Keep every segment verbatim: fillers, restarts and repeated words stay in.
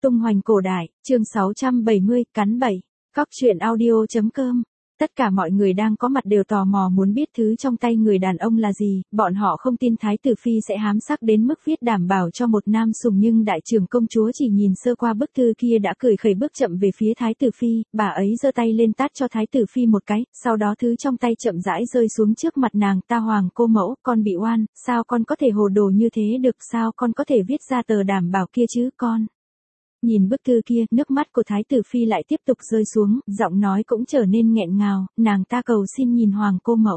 Tung hoành cổ đại, chương sáu trăm bảy mươi, cắn bẫy. Cóc truyện audio chấm com. Tất cả mọi người đang có mặt đều tò mò muốn biết thứ trong tay người đàn ông là gì, bọn họ không tin Thái tử Phi sẽ hám sắc đến mức viết đảm bảo cho một nam sùng, nhưng đại trưởng công chúa chỉ nhìn sơ qua bức thư kia đã cười khẩy bước chậm về phía Thái tử Phi, bà ấy giơ tay lên tát cho Thái tử Phi một cái, sau đó thứ trong tay chậm rãi rơi xuống trước mặt nàng ta. Hoàng cô mẫu, con bị oan, sao con có thể hồ đồ như thế được, sao con có thể viết ra tờ đảm bảo kia chứ con. Nhìn bức thư kia, nước mắt của Thái tử Phi lại tiếp tục rơi xuống, giọng nói cũng trở nên nghẹn ngào, nàng ta cầu xin nhìn Hoàng cô mẫu.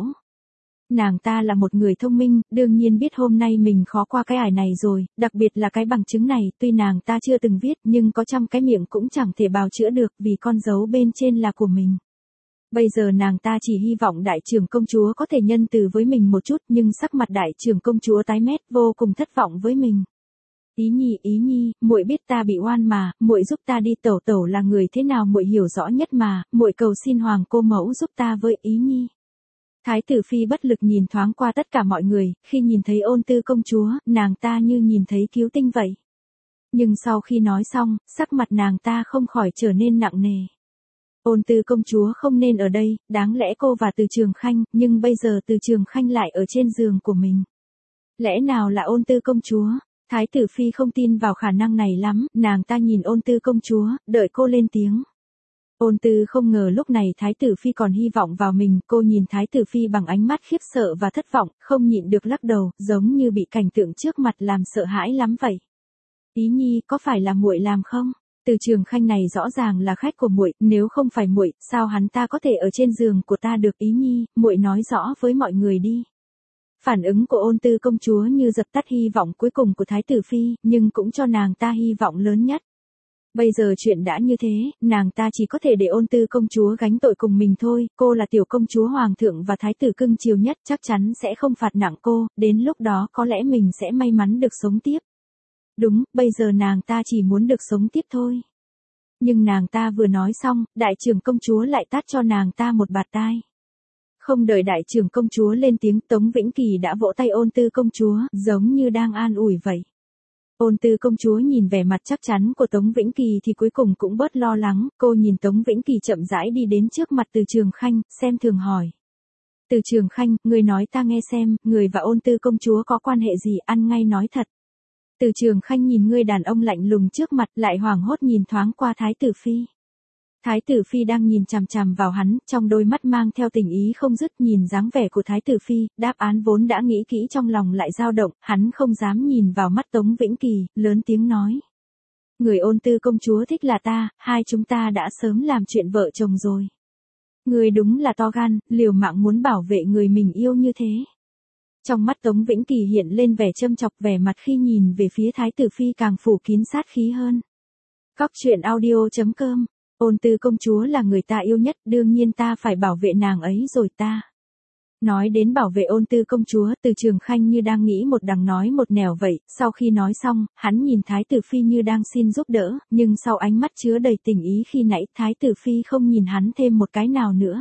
Nàng ta là một người thông minh, đương nhiên biết hôm nay mình khó qua cái ải này rồi, đặc biệt là cái bằng chứng này, tuy nàng ta chưa từng viết nhưng có trăm cái miệng cũng chẳng thể bào chữa được vì con dấu bên trên là của mình. Bây giờ nàng ta chỉ hy vọng đại trưởng công chúa có thể nhân từ với mình một chút, nhưng sắc mặt đại trưởng công chúa tái mét, vô cùng thất vọng với mình. Ý nhi, ý nhi, muội biết ta bị oan mà, muội giúp ta đi, tẩu tẩu là người thế nào muội hiểu rõ nhất mà, muội cầu xin Hoàng cô mẫu giúp ta với, ý nhi. Thái tử Phi bất lực nhìn thoáng qua tất cả mọi người, khi nhìn thấy Ôn Tư công chúa, nàng ta như nhìn thấy cứu tinh vậy. Nhưng sau khi nói xong, sắc mặt nàng ta không khỏi trở nên nặng nề. Ôn Tư công chúa không nên ở đây, đáng lẽ cô và Từ Trường Khanh, nhưng bây giờ Từ Trường Khanh lại ở trên giường của mình. Lẽ nào là Ôn Tư công chúa? Thái tử Phi không tin vào khả năng này lắm, nàng ta nhìn Ôn Tư công chúa, đợi cô lên tiếng. Ôn Tư không ngờ lúc này Thái tử Phi còn hy vọng vào mình, cô nhìn Thái tử Phi bằng ánh mắt khiếp sợ và thất vọng, không nhịn được lắc đầu, giống như bị cảnh tượng trước mặt làm sợ hãi lắm vậy. Ý nhi, có phải là muội làm không? Từ Trường Khanh này rõ ràng là khách của muội, nếu không phải muội, sao hắn ta có thể ở trên giường của ta được, ý nhi, muội nói rõ với mọi người đi. Phản ứng của Ôn Tư công chúa như dập tắt hy vọng cuối cùng của Thái tử Phi, nhưng cũng cho nàng ta hy vọng lớn nhất. Bây giờ chuyện đã như thế, nàng ta chỉ có thể để Ôn Tư công chúa gánh tội cùng mình thôi, cô là tiểu công chúa hoàng thượng và thái tử cưng chiều nhất, chắc chắn sẽ không phạt nặng cô, đến lúc đó có lẽ mình sẽ may mắn được sống tiếp. Đúng, bây giờ nàng ta chỉ muốn được sống tiếp thôi. Nhưng nàng ta vừa nói xong, đại trưởng công chúa lại tát cho nàng ta một bạt tai. Không đợi đại trưởng công chúa lên tiếng, Tống Vĩnh Kỳ đã vỗ tay Ôn Tư công chúa, giống như đang an ủi vậy. Ôn Tư công chúa nhìn vẻ mặt chắc chắn của Tống Vĩnh Kỳ thì cuối cùng cũng bớt lo lắng, cô nhìn Tống Vĩnh Kỳ chậm rãi đi đến trước mặt Từ Trường Khanh, xem thường hỏi. Từ Trường Khanh, người nói ta nghe xem, người và Ôn Tư công chúa có quan hệ gì, ăn ngay nói thật. Từ Trường Khanh nhìn người đàn ông lạnh lùng trước mặt, lại hoảng hốt nhìn thoáng qua Thái tử Phi. Thái tử Phi đang nhìn chằm chằm vào hắn, trong đôi mắt mang theo tình ý không dứt, nhìn dáng vẻ của Thái tử Phi, đáp án vốn đã nghĩ kỹ trong lòng lại dao động, hắn không dám nhìn vào mắt Tống Vĩnh Kỳ, lớn tiếng nói. Người Ôn Tư công chúa thích là ta, hai chúng ta đã sớm làm chuyện vợ chồng rồi. Người đúng là to gan, liều mạng muốn bảo vệ người mình yêu như thế. Trong mắt Tống Vĩnh Kỳ hiện lên vẻ châm chọc, vẻ mặt khi nhìn về phía Thái tử Phi càng phủ kín sát khí hơn. Cóc truyện audio chấm com. Ôn Tư công chúa là người ta yêu nhất, đương nhiên ta phải bảo vệ nàng ấy rồi ta. Nói đến bảo vệ Ôn Tư công chúa, Từ Trường Khanh như đang nghĩ một đằng nói một nẻo vậy, sau khi nói xong, hắn nhìn Thái tử Phi như đang xin giúp đỡ, nhưng sau ánh mắt chứa đầy tình ý khi nãy, Thái tử Phi không nhìn hắn thêm một cái nào nữa.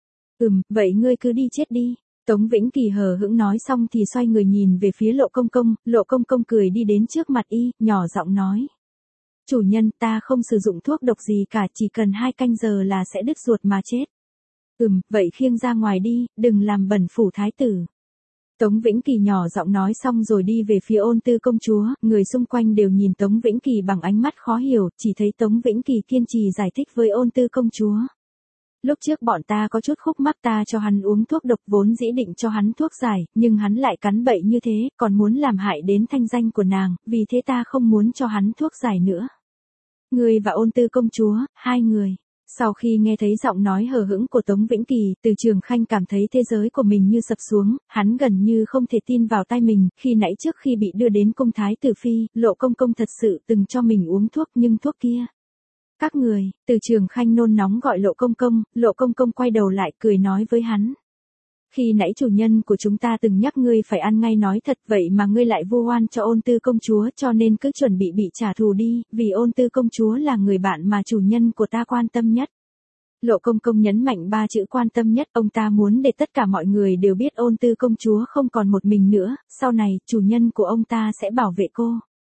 Ừm, vậy ngươi cứ đi chết đi. Tống Vĩnh Kỳ hờ hững nói xong thì xoay người nhìn về phía Lộ Công Công, Lộ Công Công cười đi đến trước mặt y, nhỏ giọng nói. Chủ nhân, ta không sử dụng thuốc độc gì cả, chỉ cần hai canh giờ là sẽ đứt ruột mà chết. Ừm, vậy khiêng ra ngoài đi, đừng làm bẩn phủ thái tử. Tống Vĩnh Kỳ nhỏ giọng nói xong rồi đi về phía Ôn Tư công chúa, người xung quanh đều nhìn Tống Vĩnh Kỳ bằng ánh mắt khó hiểu, chỉ thấy Tống Vĩnh Kỳ kiên trì giải thích với Ôn Tư công chúa. Lúc trước bọn ta có chút khúc mắc, ta cho hắn uống thuốc độc, vốn dĩ định cho hắn thuốc giải, nhưng hắn lại cắn bậy như thế, còn muốn làm hại đến thanh danh của nàng, vì thế ta không muốn cho hắn thuốc giải nữa. Người và Ôn Tư công chúa, hai người. Sau khi nghe thấy giọng nói hờ hững của Tống Vĩnh Kỳ, Từ Trường Khanh cảm thấy thế giới của mình như sập xuống, hắn gần như không thể tin vào tai mình, khi nãy trước khi bị đưa đến cung Thái tử Phi, Lộ Công Công thật sự từng cho mình uống thuốc, nhưng thuốc kia. Các người, Từ Trường Khanh nôn nóng gọi Lộ Công Công, Lộ Công Công quay đầu lại cười nói với hắn. Khi nãy chủ nhân của chúng ta từng nhắc ngươi phải ăn ngay nói thật, vậy mà ngươi lại vu oan cho Ôn Tư công chúa, cho nên cứ chuẩn bị bị trả thù đi, vì Ôn Tư công chúa là người bạn mà chủ nhân của ta quan tâm nhất. Lộ Công Công nhấn mạnh ba chữ quan tâm nhất, ông ta muốn để tất cả mọi người đều biết Ôn Tư công chúa không còn một mình nữa, sau này chủ nhân của ông ta sẽ bảo vệ cô.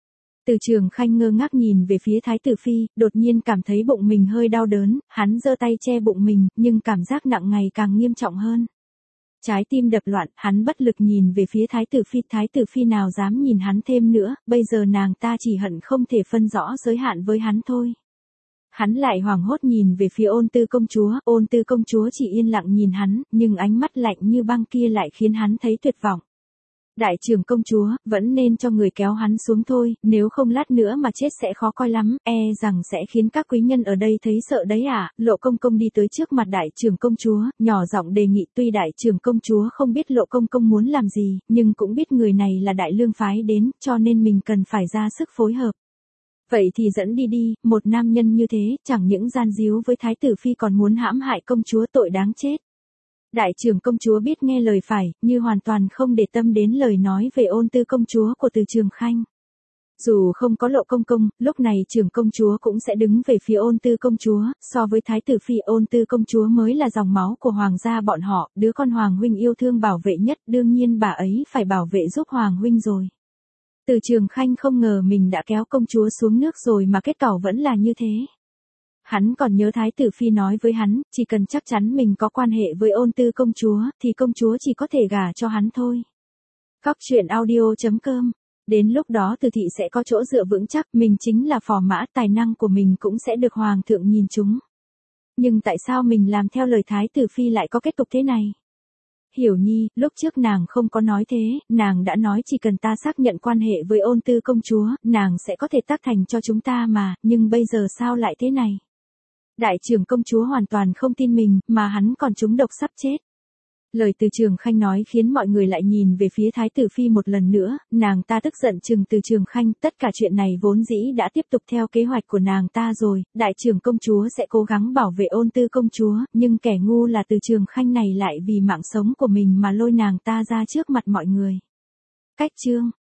Từ Trường Khanh ngơ ngác nhìn về phía Thái tử Phi, đột nhiên cảm thấy bụng mình hơi đau đớn, hắn giơ tay che bụng mình, nhưng cảm giác nặng ngày càng nghiêm trọng hơn. Trái tim đập loạn, hắn bất lực nhìn về phía Thái tử Phi, Thái tử Phi nào dám nhìn hắn thêm nữa, bây giờ nàng ta chỉ hận không thể phân rõ giới hạn với hắn thôi. Hắn lại hoảng hốt nhìn về phía Ôn Tư công chúa, Ôn Tư công chúa chỉ yên lặng nhìn hắn, nhưng ánh mắt lạnh như băng kia lại khiến hắn thấy tuyệt vọng. Đại trưởng công chúa, vẫn nên cho người kéo hắn xuống thôi, nếu không lát nữa mà chết sẽ khó coi lắm, e rằng sẽ khiến các quý nhân ở đây thấy sợ đấy à. Lộ công công đi tới trước mặt đại trưởng công chúa, nhỏ giọng đề nghị, tuy đại trưởng công chúa không biết Lộ công công muốn làm gì, nhưng cũng biết người này là đại lương phái đến, cho nên mình cần phải ra sức phối hợp. Vậy thì dẫn đi đi, một nam nhân như thế, chẳng những gian díu với Thái tử Phi còn muốn hãm hại công chúa, tội đáng chết. Đại trưởng công chúa biết nghe lời phải, như hoàn toàn không để tâm đến lời nói về Ôn Tư công chúa của Từ Trường Khanh. Dù không có Lộ công công, lúc này trưởng công chúa cũng sẽ đứng về phía Ôn Tư công chúa, so với Thái tử Phi, Ôn Tư công chúa mới là dòng máu của hoàng gia bọn họ, đứa con hoàng huynh yêu thương bảo vệ nhất, đương nhiên bà ấy phải bảo vệ giúp hoàng huynh rồi. Từ Trường Khanh không ngờ mình đã kéo công chúa xuống nước rồi mà kết cẩu vẫn là như thế. Hắn còn nhớ Thái tử Phi nói với hắn, chỉ cần chắc chắn mình có quan hệ với Ôn Tư công chúa, thì công chúa chỉ có thể gả cho hắn thôi. Cóc truyện audio chấm com. Đến lúc đó Từ thị sẽ có chỗ dựa vững chắc, mình chính là phò mã, tài năng của mình cũng sẽ được hoàng thượng nhìn chúng. Nhưng tại sao mình làm theo lời Thái tử Phi lại có kết cục thế này? Hiểu Nhi, lúc trước nàng không có nói thế, nàng đã nói chỉ cần ta xác nhận quan hệ với Ôn Tư công chúa, nàng sẽ có thể tác thành cho chúng ta mà, nhưng bây giờ sao lại thế này? Đại trưởng công chúa hoàn toàn không tin mình, mà hắn còn trúng độc sắp chết. Lời Từ Trường Khanh nói khiến mọi người lại nhìn về phía Thái tử Phi một lần nữa, nàng ta tức giận trừng Từ Trường Khanh, tất cả chuyện này vốn dĩ đã tiếp tục theo kế hoạch của nàng ta rồi, đại trưởng công chúa sẽ cố gắng bảo vệ Ôn Tư công chúa, nhưng kẻ ngu là Từ Trường Khanh này lại vì mạng sống của mình mà lôi nàng ta ra trước mặt mọi người. Cách chương